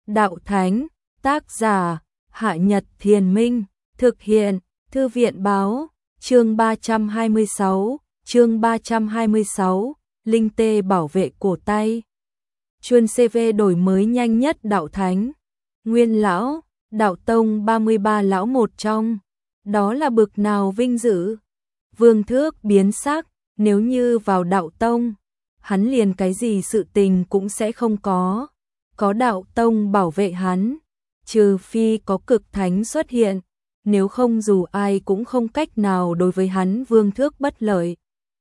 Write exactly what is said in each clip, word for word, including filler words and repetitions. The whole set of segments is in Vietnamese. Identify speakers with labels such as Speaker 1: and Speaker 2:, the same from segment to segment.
Speaker 1: Đạo Thánh, tác giả, Hạ Nhật Thiền Minh, thực hiện, Thư viện báo, chương ba trăm hai mươi sáu, chương ba trăm hai mươi sáu, Linh tê bảo vệ cổ tay. Chuyên xê vê đổi mới nhanh nhất Đạo Thánh, Nguyên lão, Đạo Tông ba mươi ba lão một trong, đó là bực nào vinh dự. Vương Thước biến sắc, nếu như vào Đạo Tông, hắn liền cái gì sự tình cũng sẽ không có, có Đạo Tông bảo vệ hắn, trừ phi có cực thánh xuất hiện, nếu không dù ai cũng không cách nào đối với hắn Vương Thước bất lợi.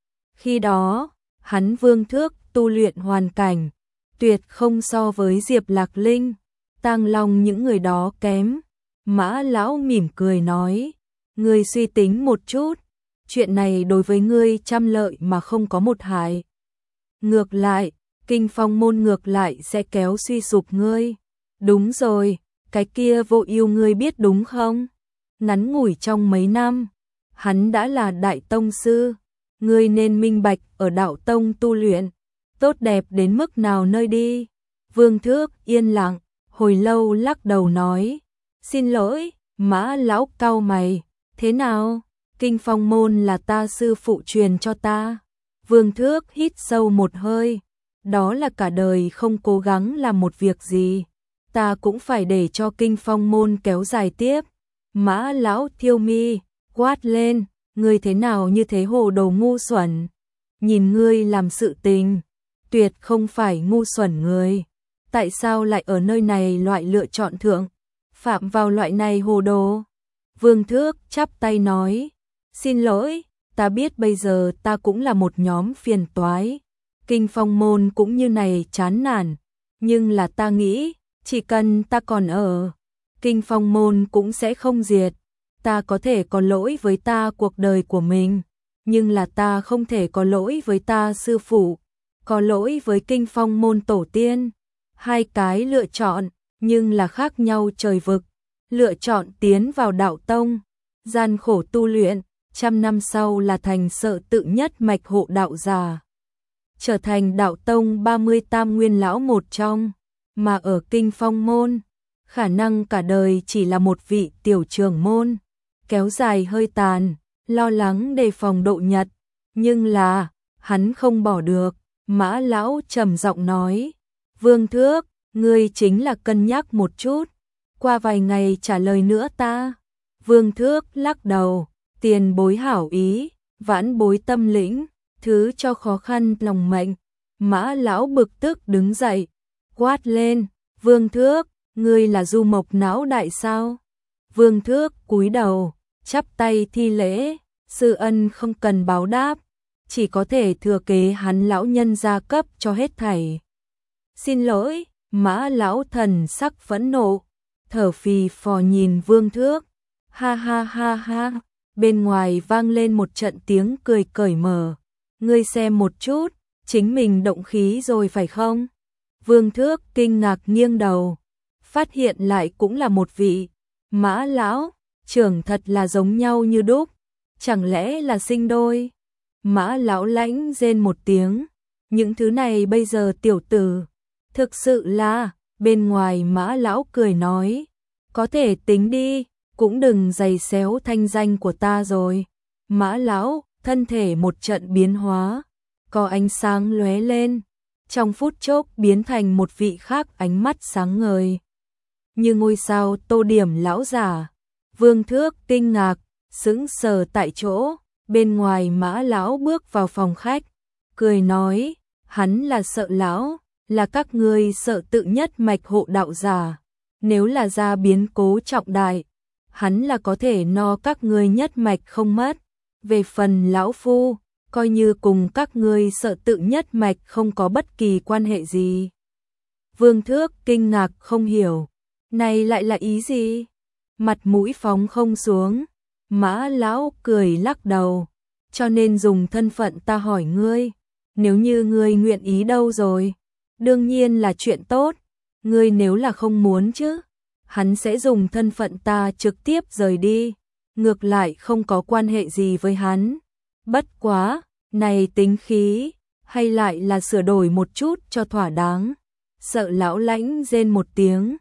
Speaker 1: Khi đó, hắn Vương Thước tu luyện hoàn cảnh, tuyệt không so với Diệp Lạc Linh, Tang Long những người đó kém. Mã lão mỉm cười nói, ngươi suy tính một chút, chuyện này đối với ngươi trăm lợi mà không có một hại. Ngược lại, Kinh Phong môn ngược lại sẽ kéo suy sụp ngươi. Đúng rồi, cái kia Vô Ưu ngươi biết đúng không? Ngắn ngủi trong mấy năm, hắn đã là đại tông sư, ngươi nên minh bạch ở Đạo Tông tu luyện, tốt đẹp đến mức nào nơi đi. Vương Thước yên lặng, hồi lâu lắc đầu nói, xin lỗi. Mã lão cau mày, thế nào? Kinh Phong môn là ta sư phụ truyền cho ta. Vương Thước hít sâu một hơi, đó là cả đời không cố gắng làm một việc gì, ta cũng phải để cho Kinh Phong môn kéo dài tiếp. Mã lão thiêu mi, quát lên, ngươi thế nào như thế hồ đồ ngu xuẩn, nhìn ngươi làm sự tình, tuyệt không phải ngu xuẩn người, tại sao lại ở nơi này loại lựa chọn thượng, phạm vào loại này hồ đồ. Vương Thước chắp tay nói, xin lỗi, ta biết bây giờ ta cũng là một nhóm phiền toái, Kinh Phong môn cũng như này chán nản, nhưng là ta nghĩ, chỉ cần ta còn ở, Kinh Phong môn cũng sẽ không diệt. Ta có thể có lỗi với ta cuộc đời của mình, nhưng là ta không thể có lỗi với ta sư phụ, có lỗi với Kinh Phong môn tổ tiên. Hai cái lựa chọn, nhưng là khác nhau trời vực. Lựa chọn tiến vào Đạo Tông, gian khổ tu luyện, trăm năm sau là thành Sợ Tự nhất mạch hộ đạo giả, trở thành Đạo Tông ba mươi tam nguyên lão một trong, mà ở Kinh Phong môn, khả năng cả đời chỉ là một vị tiểu trưởng môn, kéo dài hơi tàn, lo lắng đề phòng độ nhật, nhưng là, hắn không bỏ được. Mã lão trầm giọng nói, Vương Thước, ngươi chính là cân nhắc một chút, qua vài ngày trả lời nữa ta. Vương Thước lắc đầu, tiền bối hảo ý, vãn bối tâm lĩnh, thứ cho khó khăn lòng mệnh. Mã lão bực tức đứng dậy, quát lên, Vương Thước, ngươi là du mộc não đại sao? Vương Thước cúi đầu, chắp tay thi lễ, sư ân không cần báo đáp, chỉ có thể thừa kế hắn lão nhân gia cấp cho hết thảy. Xin lỗi. Mã lão thần sắc phẫn nộ, thở phì phò nhìn Vương Thước, ha ha ha ha, bên ngoài vang lên một trận tiếng cười cởi mở, ngươi xem một chút, chính mình động khí rồi phải không? Vương Thước kinh ngạc nghiêng đầu, phát hiện lại cũng là một vị. Mã lão, trưởng thật là giống nhau như đúc, chẳng lẽ là sinh đôi? Mã lão lãnh rên một tiếng, những thứ này bây giờ tiểu tử, thực sự là, bên ngoài Mã lão cười nói, có thể tính đi, cũng đừng giày xéo thanh danh của ta rồi. Mã lão, thân thể một trận biến hóa, có ánh sáng lóe lên, trong phút chốc biến thành một vị khác ánh mắt sáng ngời, như ngôi sao tô điểm lão giả. Vương Thước kinh ngạc, sững sờ tại chỗ, bên ngoài Mã lão bước vào phòng khách, cười nói, hắn là Sợ lão, là các ngươi Sợ Tự nhất mạch hộ đạo giả, nếu là ra biến cố trọng đại, hắn là có thể no các ngươi nhất mạch không mất, về phần lão phu, coi như cùng các ngươi Sợ Tự nhất mạch không có bất kỳ quan hệ gì. Vương Thước kinh ngạc không hiểu, này lại là ý gì? Mặt mũi phóng không xuống, Mã lão cười lắc đầu, cho nên dùng thân phận ta hỏi ngươi, nếu như ngươi nguyện ý đâu rồi, đương nhiên là chuyện tốt, ngươi nếu là không muốn chứ, hắn sẽ dùng thân phận ta trực tiếp rời đi, ngược lại không có quan hệ gì với hắn. Bất quá, này tính khí, hay lại là sửa đổi một chút cho thỏa đáng. Sợ lão lãnh rên một tiếng,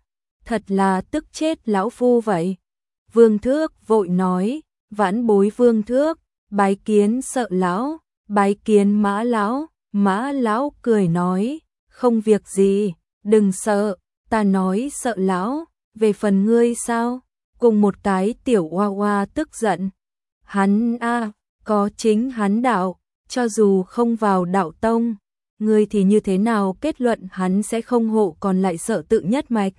Speaker 1: thật là tức chết lão phu vậy. Vương Thước vội nói, vãn bối Vương Thước, bái kiến Sợ lão, bái kiến Mã lão. Mã lão cười nói, không việc gì, đừng sợ, ta nói Sợ lão, về phần ngươi sao? Cùng một cái tiểu oa oa tức giận. Hắn a, có chính hắn đạo, cho dù không vào đạo tông, ngươi thì như thế nào kết luận hắn sẽ không hộ còn lại Sợ tự nhất mạch.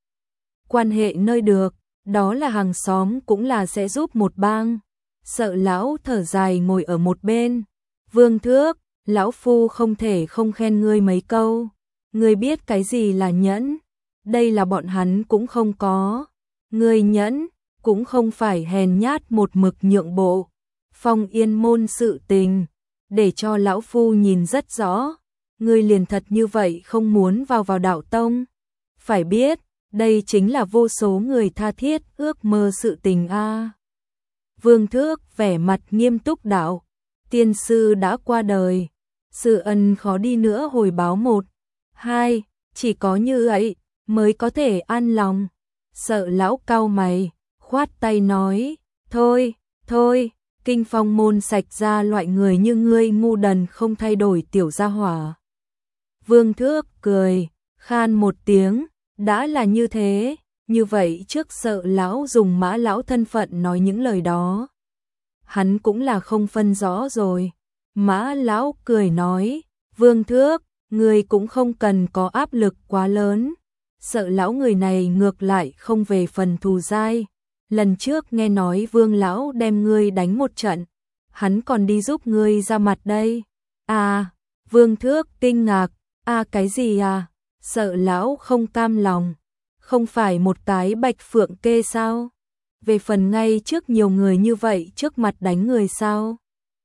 Speaker 1: Quan hệ nơi được, đó là hàng xóm cũng là sẽ giúp một bang. Sợ lão thở dài ngồi ở một bên. Vương Thước, lão phu không thể không khen ngươi mấy câu. Ngươi biết cái gì là nhẫn? Đây là bọn hắn cũng không có. Ngươi nhẫn, cũng không phải hèn nhát một mực nhượng bộ. Phong Yên môn sự tình, để cho lão phu nhìn rất rõ. Ngươi liền thật như vậy không muốn vào vào đạo tông. Phải biết, đây chính là vô số người tha thiết ước mơ sự tình a. Vương Thước vẻ mặt nghiêm túc đạo, tiên sư đã qua đời, sự ân khó đi nữa hồi báo một, hai, chỉ có như vậy mới có thể an lòng. Sợ lão cau mày, khoát tay nói, thôi, thôi, Kinh Phong môn sạch ra loại người như ngươi ngu đần không thay đổi tiểu gia hỏa. Vương Thước cười, khan một tiếng, đã là như thế, như vậy trước Sợ lão dùng Mã lão thân phận nói những lời đó. Hắn cũng là không phân rõ rồi. Mã lão cười nói, Vương Thước, ngươi cũng không cần có áp lực quá lớn. Sợ lão người này ngược lại không về phần thù dai. Lần trước nghe nói Vương lão đem ngươi đánh một trận, hắn còn đi giúp ngươi ra mặt đây. À, Vương Thước kinh ngạc, à cái gì à? Sợ lão không cam lòng, không phải một cái bạch phượng kê sao? Về phần ngay trước nhiều người như vậy trước mặt đánh người sao?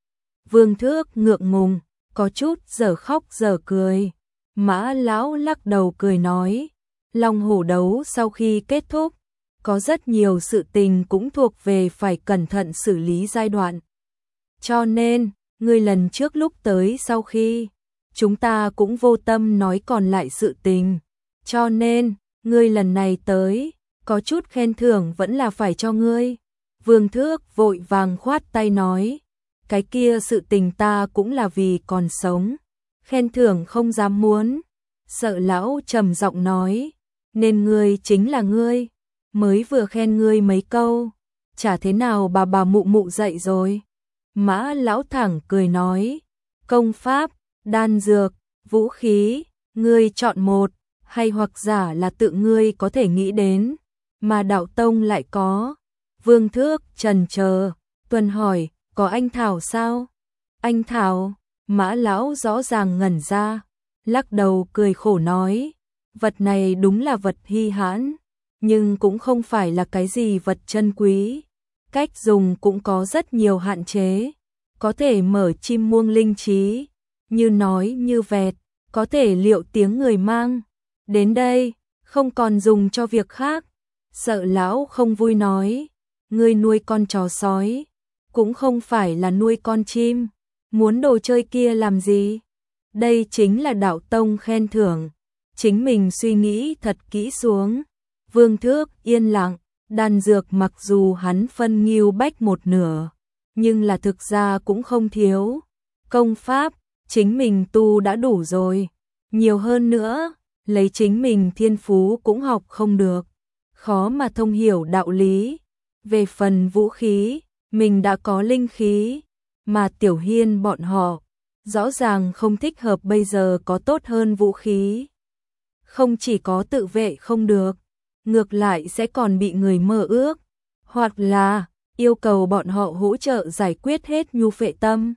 Speaker 1: Vương Thước ngượng ngùng, có chút giờ khóc giờ cười. Mã lão lắc đầu cười nói, Long hổ đấu sau khi kết thúc, có rất nhiều sự tình cũng thuộc về phải cẩn thận xử lý giai đoạn. Cho nên, ngươi lần trước lúc tới sau khi, chúng ta cũng vô tâm nói còn lại sự tình. Cho nên, ngươi lần này tới, có chút khen thưởng vẫn là phải cho ngươi. Vương Thước vội vàng khoát tay nói, cái kia sự tình ta cũng là vì còn sống, khen thưởng không dám muốn. Sợ lão trầm giọng nói, nên ngươi chính là ngươi, mới vừa khen ngươi mấy câu, chả thế nào bà bà mụ mụ dậy rồi. Mã lão thẳng cười nói, công pháp, đan dược, vũ khí, ngươi chọn một, hay hoặc giả là tự ngươi có thể nghĩ đến, mà đạo tông lại có. Vương Thước trần chờ, tuần hỏi, có anh Thảo sao? Anh Thảo, Mã lão rõ ràng ngẩn ra, lắc đầu cười khổ nói, vật này đúng là vật hy hãn, nhưng cũng không phải là cái gì vật chân quý. Cách dùng cũng có rất nhiều hạn chế, có thể mở chim muông linh trí, như nói như vẹt, có thể liệu tiếng người mang. Đến đây, không còn dùng cho việc khác. Sợ lão không vui nói, ngươi nuôi con chó sói, cũng không phải là nuôi con chim, muốn đồ chơi kia làm gì? Đây chính là đạo tông khen thưởng, chính mình suy nghĩ thật kỹ xuống. Vương Thước yên lặng, đan dược mặc dù hắn phân Ngưu Bách một nửa, nhưng là thực ra cũng không thiếu. Công pháp, chính mình tu đã đủ rồi, nhiều hơn nữa, lấy chính mình thiên phú cũng học không được, khó mà thông hiểu đạo lý. Về phần vũ khí, mình đã có linh khí, mà Tiểu Hiên bọn họ, rõ ràng không thích hợp bây giờ có tốt hơn vũ khí. Không chỉ có tự vệ không được, ngược lại sẽ còn bị người mơ ước, hoặc là yêu cầu bọn họ hỗ trợ giải quyết hết nhu phệ tâm.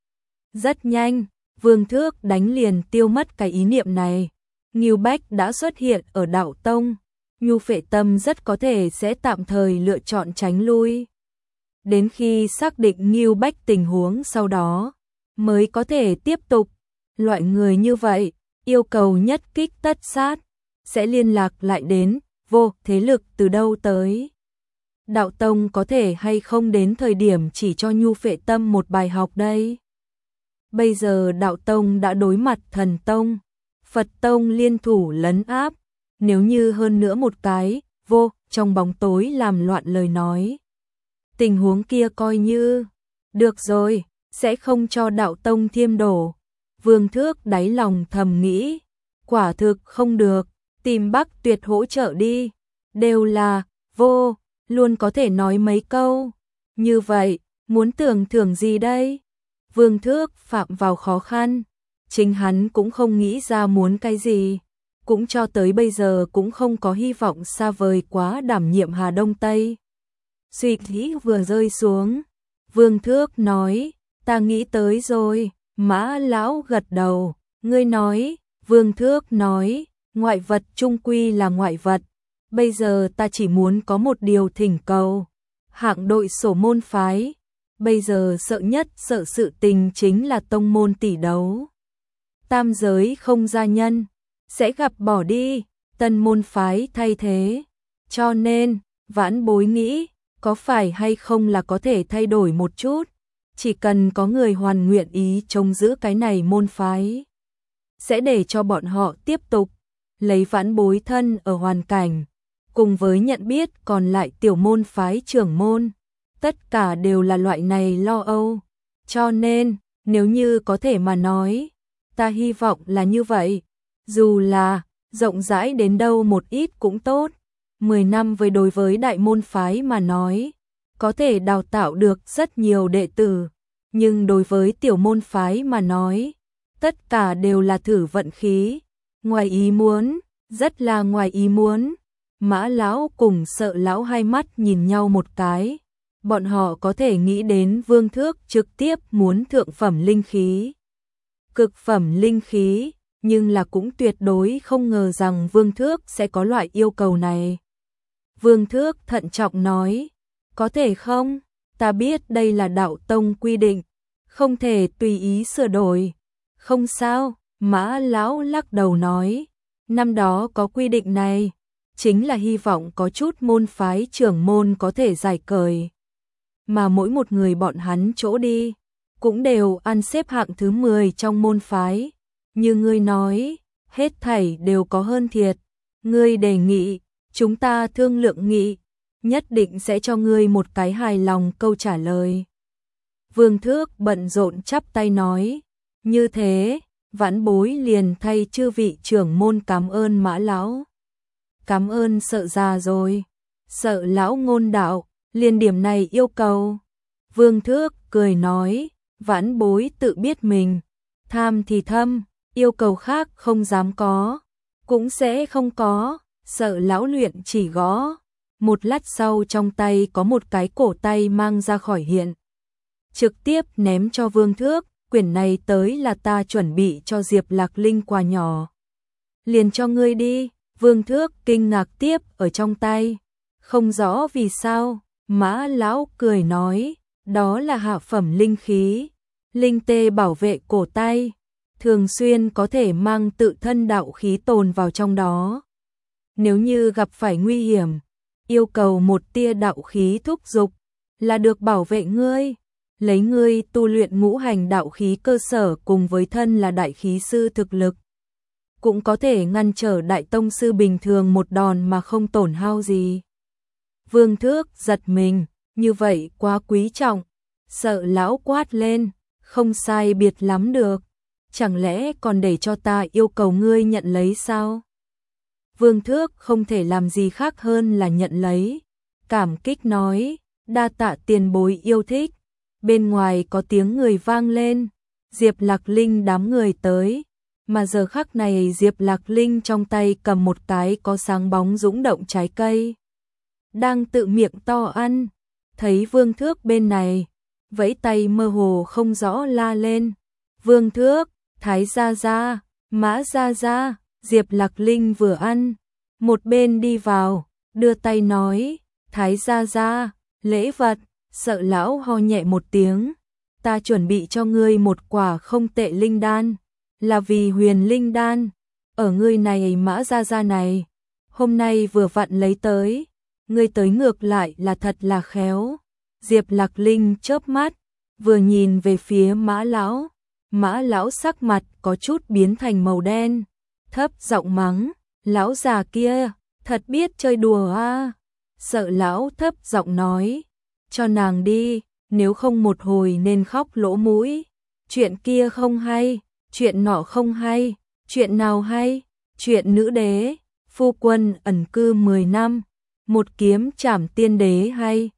Speaker 1: Rất nhanh, Vương Thước đánh liền tiêu mất cái ý niệm này. Ngưu Bách đã xuất hiện ở đạo tông, nhu phệ tâm rất có thể sẽ tạm thời lựa chọn tránh lui. Đến khi xác định Ngưu Bách tình huống sau đó, mới có thể tiếp tục. Loại người như vậy, yêu cầu nhất kích tất sát, sẽ liên lạc lại đến vô thế lực từ đâu tới. Đạo tông có thể hay không đến thời điểm chỉ cho nhu phệ tâm một bài học đây. Bây giờ đạo tông đã đối mặt thần tông, Phật tông liên thủ lấn áp, nếu như hơn nữa một cái vô, trong bóng tối làm loạn lời nói. Tình huống kia coi như, được rồi, sẽ không cho đạo tông thiêm đổ. Vương Thước đáy lòng thầm nghĩ, quả thực không được, tìm Bắc Tuyệt hỗ trợ đi, đều là, vô, luôn có thể nói mấy câu. Như vậy, muốn tưởng thưởng gì đây? Vương Thước phạm vào khó khăn, chính hắn cũng không nghĩ ra muốn cái gì, cũng cho tới bây giờ cũng không có hy vọng xa vời quá đảm nhiệm Hà Đông Tây. Suy nghĩ vừa rơi xuống, Vương Thước nói, ta nghĩ tới rồi. Mã lão gật đầu, ngươi nói, Vương Thước nói, ngoại vật chung quy là ngoại vật, bây giờ ta chỉ muốn có một điều thỉnh cầu. Hạng đội sổ môn phái, bây giờ sợ nhất sợ sự tình chính là tông môn tỷ đấu. Tam giới không gia nhân, sẽ gặp bỏ đi, tân môn phái thay thế. Cho nên, Vãn Bối nghĩ, có phải hay không là có thể thay đổi một chút, chỉ cần có người hoàn nguyện ý trông giữ cái này môn phái, sẽ để cho bọn họ tiếp tục lấy Vãn Bối thân ở hoàn cảnh, cùng với nhận biết còn lại tiểu môn phái trưởng môn, tất cả đều là loại này lo âu. Cho nên, nếu như có thể mà nói, ta hy vọng là như vậy, dù là rộng rãi đến đâu một ít cũng tốt. Mười năm với đối với đại môn phái mà nói, có thể đào tạo được rất nhiều đệ tử, nhưng đối với tiểu môn phái mà nói, tất cả đều là thử vận khí, ngoài ý muốn, rất là ngoài ý muốn. Mã lão cùng Sợ lão hai mắt nhìn nhau một cái, bọn họ có thể nghĩ đến Vương Thước trực tiếp muốn thượng phẩm linh khí, cực phẩm linh khí, nhưng là cũng tuyệt đối không ngờ rằng Vương Thước sẽ có loại yêu cầu này. Vương Thước thận trọng nói, có thể không? Ta biết đây là đạo tông quy định, không thể tùy ý sửa đổi. Không sao, Mã lão lắc đầu nói, năm đó có quy định này, chính là hy vọng có chút môn phái trưởng môn có thể giải cởi. Mà mỗi một người bọn hắn chỗ đi, cũng đều ăn xếp hạng thứ mười trong môn phái. Như ngươi nói, hết thảy đều có hơn thiệt. Ngươi đề nghị, chúng ta thương lượng nghị, nhất định sẽ cho ngươi một cái hài lòng câu trả lời. Vương Thước bận rộn chắp tay nói, như thế, Vãn Bối liền thay chư vị trưởng môn cảm ơn Mã lão. Cảm ơn Sợ già rồi. Sợ lão ngôn đạo, liền điểm này yêu cầu. Vương Thước cười nói, Vãn Bối tự biết mình, tham thì thâm, yêu cầu khác không dám có, cũng sẽ không có. Sợ lão luyện chỉ gõ, một lát sau trong tay có một cái cổ tay mang ra khỏi hiện, trực tiếp ném cho Vương Thước, quyển này tới là ta chuẩn bị cho Diệp Lạc Linh quà nhỏ, liền cho ngươi đi. Vương Thước kinh ngạc tiếp ở trong tay, không rõ vì sao. Mã lão cười nói, đó là hạ phẩm linh khí, linh tê bảo vệ cổ tay, thường xuyên có thể mang tự thân đạo khí tồn vào trong đó. Nếu như gặp phải nguy hiểm, yêu cầu một tia đạo khí thúc dục, là được bảo vệ ngươi, lấy ngươi tu luyện ngũ hành đạo khí cơ sở cùng với thân là đại khí sư thực lực, cũng có thể ngăn trở đại tông sư bình thường một đòn mà không tổn hao gì. Vương Thước giật mình, như vậy quá quý trọng. Sợ lão quát lên, không sai biệt lắm được, chẳng lẽ còn để cho ta yêu cầu ngươi nhận lấy sao? Vương Thước không thể làm gì khác hơn là nhận lấy, cảm kích nói, đa tạ tiền bối yêu thích. Bên ngoài có tiếng người vang lên, Diệp Lạc Linh đám người tới, mà giờ khắc này Diệp Lạc Linh trong tay cầm một cái có sáng bóng dũng động trái cây, đang tự miệng to ăn. Thấy Vương Thước bên này, vẫy tay mơ hồ không rõ la lên, Vương Thước, Thái gia gia, Mã gia gia. Diệp Lạc Linh vừa ăn, một bên đi vào, đưa tay nói, Thái gia gia, lễ vật. Sợ lão ho nhẹ một tiếng, ta chuẩn bị cho ngươi một quả không tệ linh đan, là vì huyền linh đan, ở ngươi này Mã gia gia này, hôm nay vừa vặn lấy tới, ngươi tới ngược lại là thật là khéo. Diệp Lạc Linh chớp mắt, vừa nhìn về phía Mã lão, Mã lão sắc mặt có chút biến thành màu đen, thấp giọng mắng, lão già kia, thật biết chơi đùa a. Sợ lão thấp giọng nói, cho nàng đi, nếu không một hồi nên khóc lỗ mũi. Chuyện kia không hay, chuyện nọ không hay, chuyện nào hay? Chuyện nữ đế, phu quân ẩn cư mười năm, một kiếm trảm tiên đế hay.